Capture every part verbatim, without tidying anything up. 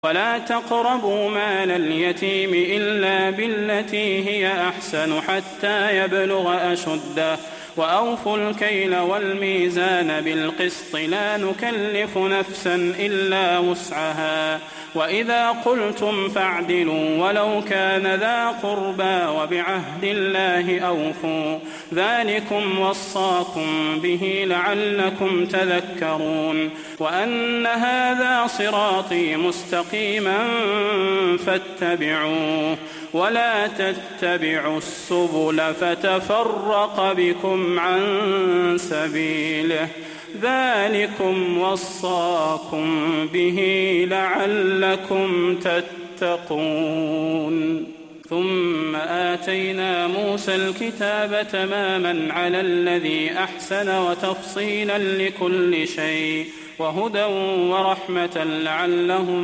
ولا تقربوا مال اليتيم إلا بالتي هي أحسن حتى يبلغ أشده وأوفوا الكيل والميزان بالقسط لا نكلف نفسا إلا وسعها وإذا قلتم فاعدلوا ولو كان ذا قربى وبعهد الله أوفوا ذلكم وصاكم به لعلكم تذكرون وأن هذا صراطي مستقيما فاتبعوه ولا تتبعوا السبل فتفرق بكم عن سبيله ذلكم وصاكم به لعلكم تتقون ثم آتينا موسى الكتاب تماما على الذي أحسن وتفصيلا لكل شيء وهدى ورحمة لعلهم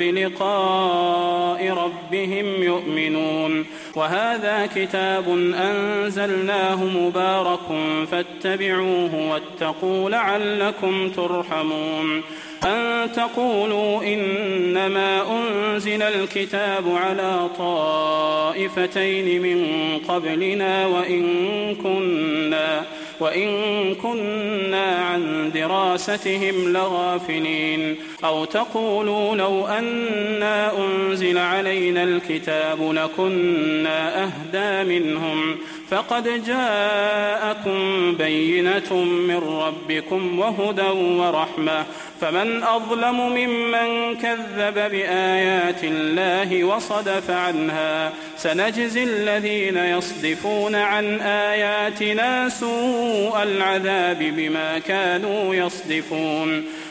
بلقاء ربهم يؤمنون وهذا كتاب أنزلناه مبارك فاتبعوه واتقوا لعلكم ترحمون أن تقولوا إنما أنزل الكتاب على طائفتين من قبلنا وإن كنا وإن كنا عن دراستهم لغافلين أو تقولوا لو أنا أنزل علينا الكتاب لكنا أهدى منهم فقد جاءكم بينة من ربكم وهدى ورحمة فمن أظلم ممن كذب بآيات الله وصدف عنها سنجزي الذين يصدفون عن آياتنا سوء العذاب بما كانوا يصدفون